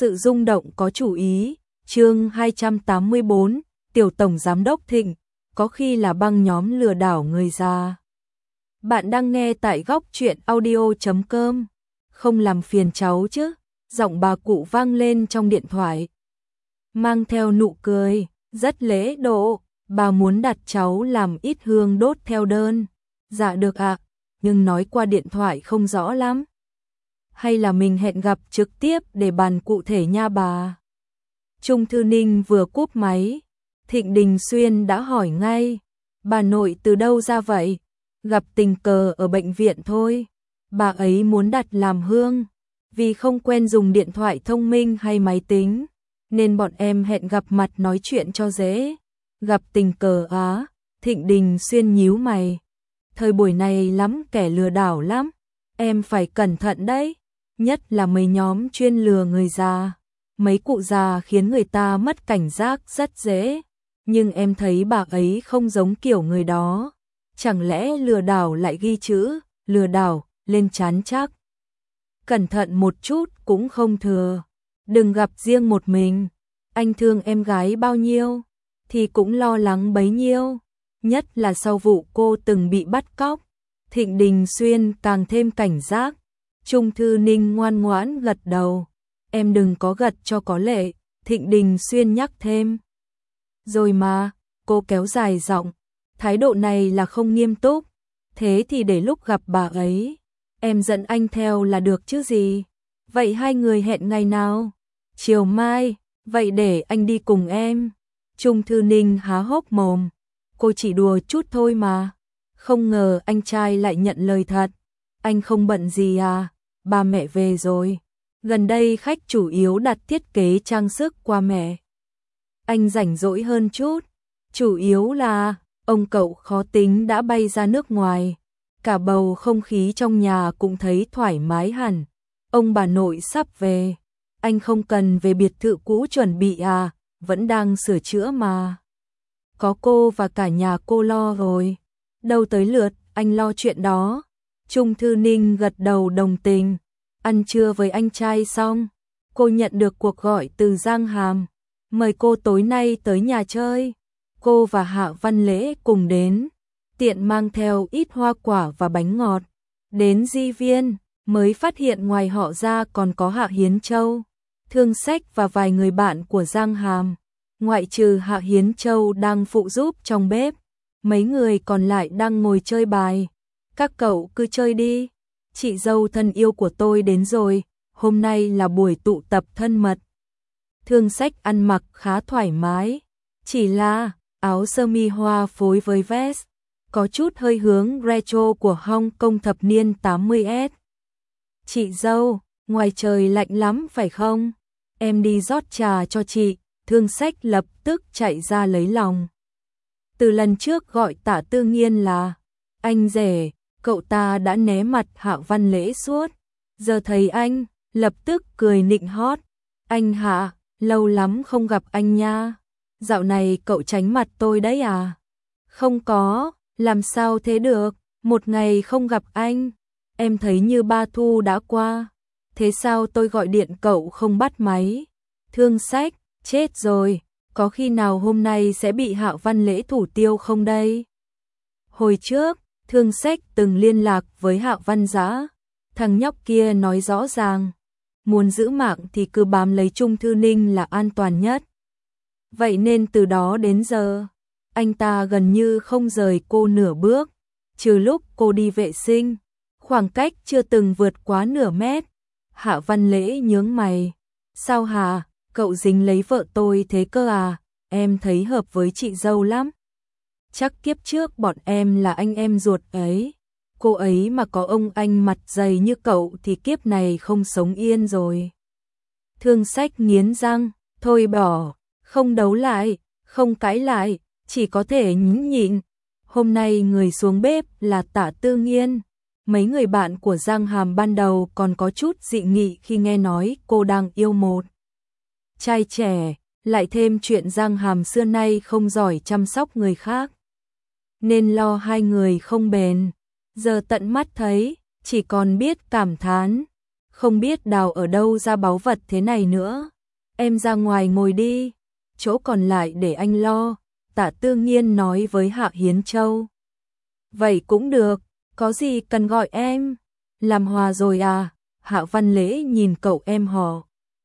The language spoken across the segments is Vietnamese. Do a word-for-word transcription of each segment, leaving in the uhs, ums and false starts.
sự rung động có chủ ý. Chương hai trăm tám mươi bốn, Tiểu Tổng Giám đốc Thịnh, có khi là băng nhóm lừa đảo người già. Bạn đang nghe tại góc truyện audio chấm com. Không làm phiền cháu chứ? Giọng bà cụ vang lên trong điện thoại. Mang theo nụ cười, rất lễ độ, bà muốn đặt cháu làm ít hương đốt theo đơn. Dạ được ạ, nhưng nói qua điện thoại không rõ lắm. Hay là mình hẹn gặp trực tiếp để bàn cụ thể nha bà. Trung Thư Ninh vừa cúp máy, Thịnh Đình Xuyên đã hỏi ngay, bà nội từ đâu ra vậy? Gặp tình cờ ở bệnh viện thôi. Bà ấy muốn đặt làm hương, vì không quen dùng điện thoại thông minh hay máy tính, nên bọn em hẹn gặp mặt nói chuyện cho dễ. Gặp tình cờ á? Thịnh Đình Xuyên nhíu mày. Thời buổi này lắm kẻ lừa đảo lắm, em phải cẩn thận đấy, nhất là mấy nhóm chuyên lừa người già. Mấy cụ già khiến người ta mất cảnh giác rất dễ, nhưng em thấy bà ấy không giống kiểu người đó. Chẳng lẽ lừa đảo lại ghi chữ lừa đảo lên trán chắc? Cẩn thận một chút cũng không thừa. Đừng gặp riêng một mình. Anh thương em gái bao nhiêu thì cũng lo lắng bấy nhiêu, nhất là sau vụ cô từng bị bắt cóc. Thịnh Đình Xuyên càng thêm cảnh giác. Trung Thư Ninh ngoan ngoãn gật đầu. Em đừng có gật cho có lệ, Thịnh Đình Xuyên nhắc thêm. Rồi mà, cô kéo dài giọng, thái độ này là không nghiêm túc. Thế thì để lúc gặp bà ấy, em dẫn anh theo là được chứ gì. Vậy hai người hẹn ngày nào? Chiều mai, vậy để anh đi cùng em. Trung Thư Ninh há hốc mồm, cô chỉ đùa chút thôi mà. Không ngờ anh trai lại nhận lời thật. Anh không bận gì à? Ba mẹ về rồi. Gần đây khách chủ yếu đặt thiết kế trang sức qua mẹ. Anh rảnh rỗi hơn chút. Chủ yếu là ông cậu khó tính đã bay ra nước ngoài. Cả bầu không khí trong nhà cũng thấy thoải mái hẳn. Ông bà nội sắp về. Anh không cần về biệt thự cũ chuẩn bị à? Vẫn đang sửa chữa mà. Có cô và cả nhà cô lo rồi. Đâu tới lượt anh lo chuyện đó. Trung Thư Ninh gật đầu đồng tình. Ăn trưa với anh trai xong, cô nhận được cuộc gọi từ Giang Hàm, mời cô tối nay tới nhà chơi. Cô và Hạ Văn Lễ cùng đến, tiện mang theo ít hoa quả và bánh ngọt. Đến Di Viên, mới phát hiện ngoài họ ra còn có Hạ Hiến Châu, Thương Sách và vài người bạn của Giang Hàm. Ngoại trừ Hạ Hiến Châu đang phụ giúp trong bếp, mấy người còn lại đang ngồi chơi bài. Các cậu cứ chơi đi. Chị dâu thân yêu của tôi đến rồi, hôm nay là buổi tụ tập thân mật. Thương Sách ăn mặc khá thoải mái, chỉ là áo sơ mi hoa phối với vest, có chút hơi hướng retro của Hong Kong thập niên tám mươi S. Chị dâu, ngoài trời lạnh lắm phải không? Em đi rót trà cho chị. Thương Sách lập tức chạy ra lấy lòng. Từ lần trước gọi Tạ Tư Nghiên là anh rể, cậu ta đã né mặt Hạ Văn Lễ suốt. Giờ thấy anh, lập tức cười nịnh hót. Anh Hạ, lâu lắm không gặp anh nha. Dạo này cậu tránh mặt tôi đấy à? Không có, làm sao thế được, một ngày không gặp anh. Em thấy như ba thu đã qua. Thế sao tôi gọi điện cậu không bắt máy? Thương Sách, chết rồi, có khi nào hôm nay sẽ bị Hạ Văn Lễ thủ tiêu không đây? Hồi trước, Thương Sách từng liên lạc với Hạ Văn Dã, thằng nhóc kia nói rõ ràng, muốn giữ mạng thì cứ bám lấy Trung Thư Ninh là an toàn nhất. Vậy nên từ đó đến giờ, anh ta gần như không rời cô nửa bước, trừ lúc cô đi vệ sinh, khoảng cách chưa từng vượt quá nửa mét. Hạ Văn Lễ nhướng mày, sao hả, cậu dính lấy vợ tôi thế cơ à? Em thấy hợp với chị dâu lắm. Chắc kiếp trước bọn em là anh em ruột ấy. Cô ấy mà có ông anh mặt dày như cậu thì kiếp này không sống yên rồi. Thương Sách nghiến răng, thôi bỏ, không đấu lại, không cãi lại, chỉ có thể nhẫn nhịn. Hôm nay người xuống bếp là Tạ Tư Nghiên. Mấy người bạn của Giang Hàm ban đầu còn có chút dị nghị khi nghe nói cô đang yêu một trai trẻ, lại thêm chuyện Giang Hàm xưa nay không giỏi chăm sóc người khác, nên lo hai người không bền. Giờ tận mắt thấy, chỉ còn biết cảm thán. không biết đào ở đâu ra báu vật thế này nữa. Em ra ngoài ngồi đi, chỗ còn lại để anh lo, Tạ Tư Nghiên nói với Hạ Hiến Châu. Vậy cũng được, có gì cần gọi em? Làm hòa rồi à? Hạ Văn Lễ nhìn cậu em họ.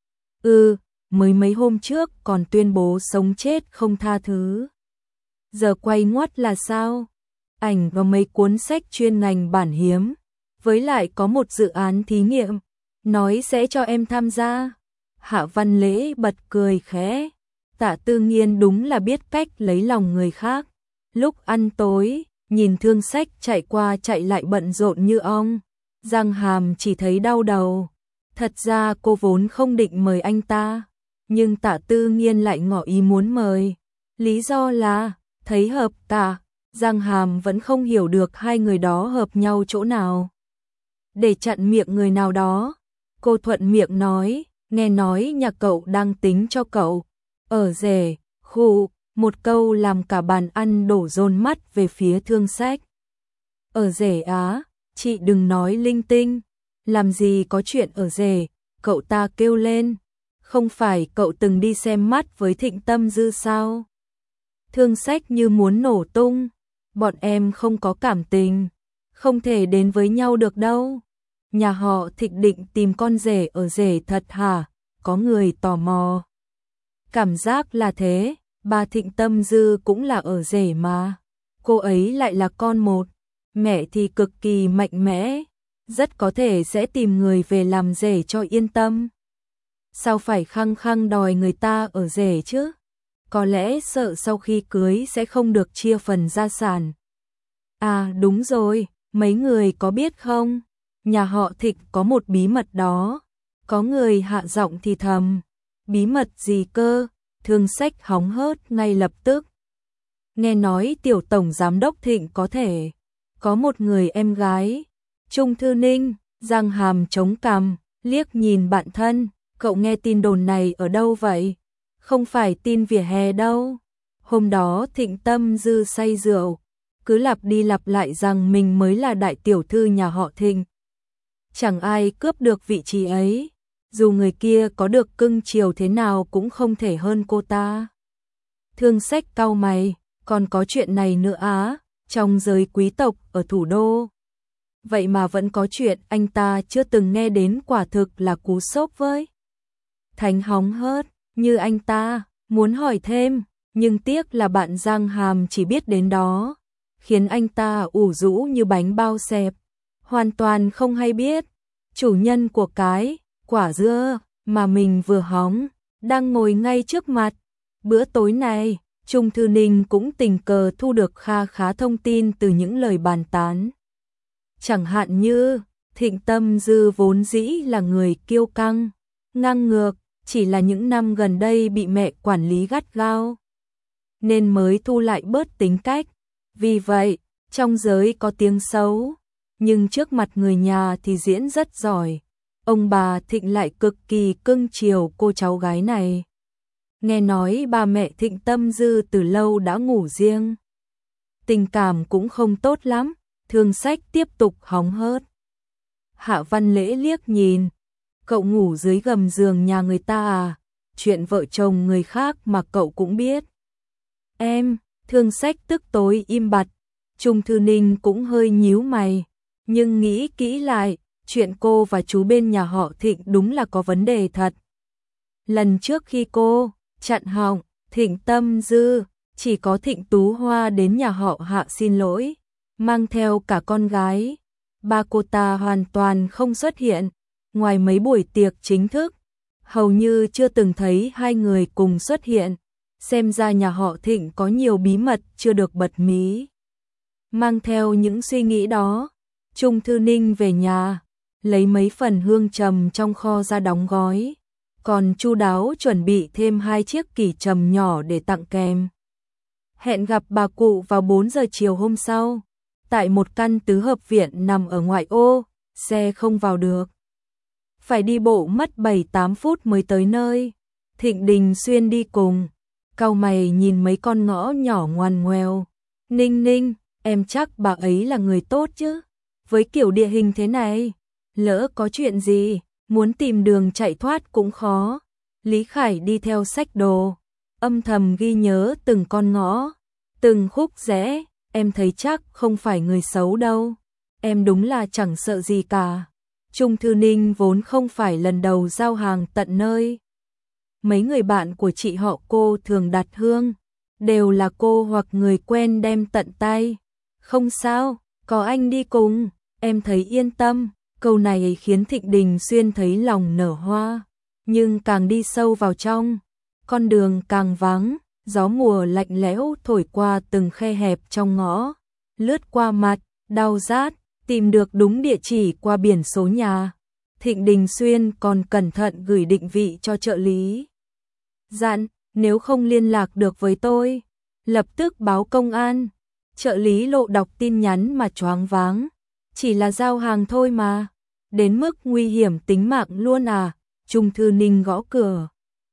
Ừ, mới mấy hôm trước còn tuyên bố sống chết không tha thứ. Giờ quay ngoắt là sao? Ảnh và mấy cuốn sách chuyên ngành bản hiếm, với lại có một dự án thí nghiệm, nói sẽ cho em tham gia. Hạ Văn Lễ bật cười khẽ. Tạ Tư Nghiên đúng là biết cách lấy lòng người khác. Lúc ăn tối, nhìn Thương Sách chạy qua chạy lại bận rộn như ong, Giang Hàm chỉ thấy đau đầu. Thật ra cô vốn không định mời anh ta, nhưng Tạ Tư Nghiên lại ngỏ ý muốn mời. Lý do là thấy hợp cả. Giang Hàm vẫn không hiểu được hai người đó hợp nhau chỗ nào. Để chặn miệng người nào đó, cô thuận miệng nói, nghe nói nhà cậu đang tính cho cậu ở rể, khu, một câu làm cả bàn ăn đổ dồn mắt về phía Thương Sách. Ở rể á, chị đừng nói linh tinh, làm gì có chuyện ở rể, cậu ta kêu lên, không phải cậu từng đi xem mắt với Thịnh Tâm Dư sao? Thương Sách như muốn nổ tung, bọn em không có cảm tình, không thể đến với nhau được đâu. Nhà họ Thịnh định tìm con rể ở rể thật hả? Có người tò mò. Cảm giác là thế, bà Thịnh Tâm Dư cũng là ở rể mà. Cô ấy lại là con một, mẹ thì cực kỳ mạnh mẽ, rất có thể sẽ tìm người về làm rể cho yên tâm. Sao phải khăng khăng đòi người ta ở rể chứ? Có lẽ sợ sau khi cưới sẽ không được chia phần gia sản. À đúng rồi, mấy người có biết không? Nhà họ Thịnh có một bí mật đó. Có người hạ giọng thì thầm. Bí mật gì cơ? Thương Sách hóng hớt ngay lập tức. Nghe nói tiểu tổng giám đốc Thịnh có thể có một người em gái. Trung Thư Ninh, Giang Hàm chống cằm, liếc nhìn bạn thân. Cậu nghe tin đồn này ở đâu vậy? Không phải tin vỉa hè đâu. Hôm đó Thịnh Tâm Dư say rượu, cứ lặp đi lặp lại rằng mình mới là đại tiểu thư nhà họ Thịnh. Chẳng ai cướp được vị trí ấy, dù người kia có được cưng chiều thế nào cũng không thể hơn cô ta. Thương Sách cau mày, còn có chuyện này nữa á, trong giới quý tộc ở thủ đô. Vậy mà vẫn có chuyện anh ta chưa từng nghe đến, quả thực là cú sốc với. Thánh hóng hớt, như anh ta, muốn hỏi thêm, nhưng tiếc là bạn Giang Hàm chỉ biết đến đó, khiến anh ta ủ rũ như bánh bao xẹp, hoàn toàn không hay biết. Chủ nhân của cái quả dưa mà mình vừa hóng đang ngồi ngay trước mặt. Bữa tối này, Trung Thư Ninh cũng tình cờ thu được kha khá thông tin từ những lời bàn tán. Chẳng hạn như, Thịnh Tâm Dư vốn dĩ là người kiêu căng, ngang ngược, chỉ là những năm gần đây bị mẹ quản lý gắt gao, nên mới thu lại bớt tính cách. Vì vậy, trong giới có tiếng xấu, nhưng trước mặt người nhà thì diễn rất giỏi. Ông bà Thịnh lại cực kỳ cưng chiều cô cháu gái này. Nghe nói bà mẹ Thịnh Tâm Dư từ lâu đã ngủ riêng. Tình cảm cũng không tốt lắm, Thương Sách tiếp tục hóng hớt. Hạ Văn Lễ liếc nhìn, cậu ngủ dưới gầm giường nhà người ta à? Chuyện vợ chồng người khác mà cậu cũng biết. Em, Thương Sách tức tối im bặt. Trung Thư Ninh cũng hơi nhíu mày, nhưng nghĩ kỹ lại, chuyện cô và chú bên nhà họ Thịnh đúng là có vấn đề thật. Lần trước khi cô chặn họng Thịnh Tâm Dư, chỉ có Thịnh Tú Hoa đến nhà họ Hạ xin lỗi, mang theo cả con gái. Ba cô ta hoàn toàn không xuất hiện, ngoài mấy buổi tiệc chính thức, hầu như chưa từng thấy hai người cùng xuất hiện. Xem ra nhà họ Thịnh có nhiều bí mật chưa được bật mí. Mang theo những suy nghĩ đó, Trung Thư Ninh về nhà, lấy mấy phần hương trầm trong kho ra đóng gói, còn chu đáo chuẩn bị thêm hai chiếc kỷ trầm nhỏ để tặng kèm. Hẹn gặp bà cụ vào bốn giờ chiều hôm sau, tại một căn tứ hợp viện nằm ở ngoại ô, xe không vào được. Phải đi bộ mất bảy tám phút mới tới nơi. Thịnh Đình Xuyên đi cùng, cau mày nhìn mấy con ngõ nhỏ ngoằn ngoèo. Ninh Ninh, em chắc bà ấy là người tốt chứ? Với kiểu địa hình thế này, lỡ có chuyện gì, muốn tìm đường chạy thoát cũng khó. Lý Khải đi theo xách đồ, âm thầm ghi nhớ từng con ngõ, từng khúc rẽ, em thấy chắc không phải người xấu đâu. Em đúng là chẳng sợ gì cả. Trung Thư Ninh vốn không phải lần đầu giao hàng tận nơi. Mấy người bạn của chị họ cô thường đặt hương, đều là cô hoặc người quen đem tận tay. Không sao, có anh đi cùng, em thấy yên tâm. Câu này khiến Thịnh Đình Xuyên thấy lòng nở hoa. Nhưng càng đi sâu vào trong, con đường càng vắng, gió mùa lạnh lẽo thổi qua từng khe hẹp trong ngõ, lướt qua mặt, đau rát, tìm được đúng địa chỉ qua biển số nhà. Thịnh Đình Xuyên còn cẩn thận gửi định vị cho trợ lý. Dặn, nếu không liên lạc được với tôi, lập tức báo công an. Trợ lý Lộ đọc tin nhắn mà choáng váng. Chỉ là giao hàng thôi mà. Đến mức nguy hiểm tính mạng luôn à? Trung Thư Ninh gõ cửa.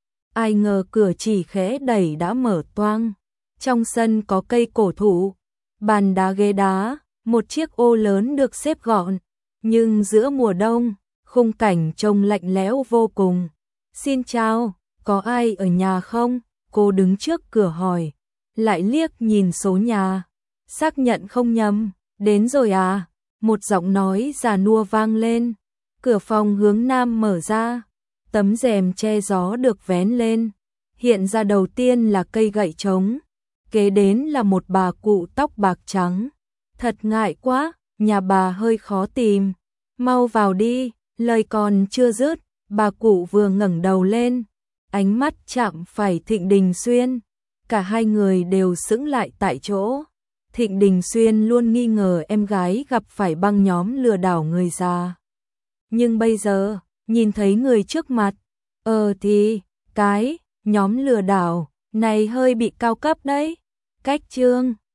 Ai ngờ cửa chỉ khẽ đẩy đã mở toang. Trong sân có cây cổ thụ, bàn đá ghế đá, một chiếc ô lớn được xếp gọn. Nhưng giữa mùa đông, khung cảnh trông lạnh lẽo vô cùng. Xin chào, có ai ở nhà không? Cô đứng trước cửa hỏi, lại liếc nhìn số nhà. Xác nhận không nhầm, đến rồi à? Một giọng nói già nua vang lên. Cửa phòng hướng nam mở ra, tấm rèm che gió được vén lên. Hiện ra đầu tiên là cây gậy trống, kế đến là một bà cụ tóc bạc trắng. Thật ngại quá, nhà bà hơi khó tìm. Mau vào đi, lời còn chưa dứt, bà cụ vừa ngẩng đầu lên, ánh mắt chạm phải Thịnh Đình Xuyên. Cả hai người đều sững lại tại chỗ. Thịnh Đình Xuyên luôn nghi ngờ em gái gặp phải băng nhóm lừa đảo người già. Nhưng bây giờ, nhìn thấy người trước mặt, ờ thì, cái, nhóm lừa đảo, này hơi bị cao cấp đấy. Cách chương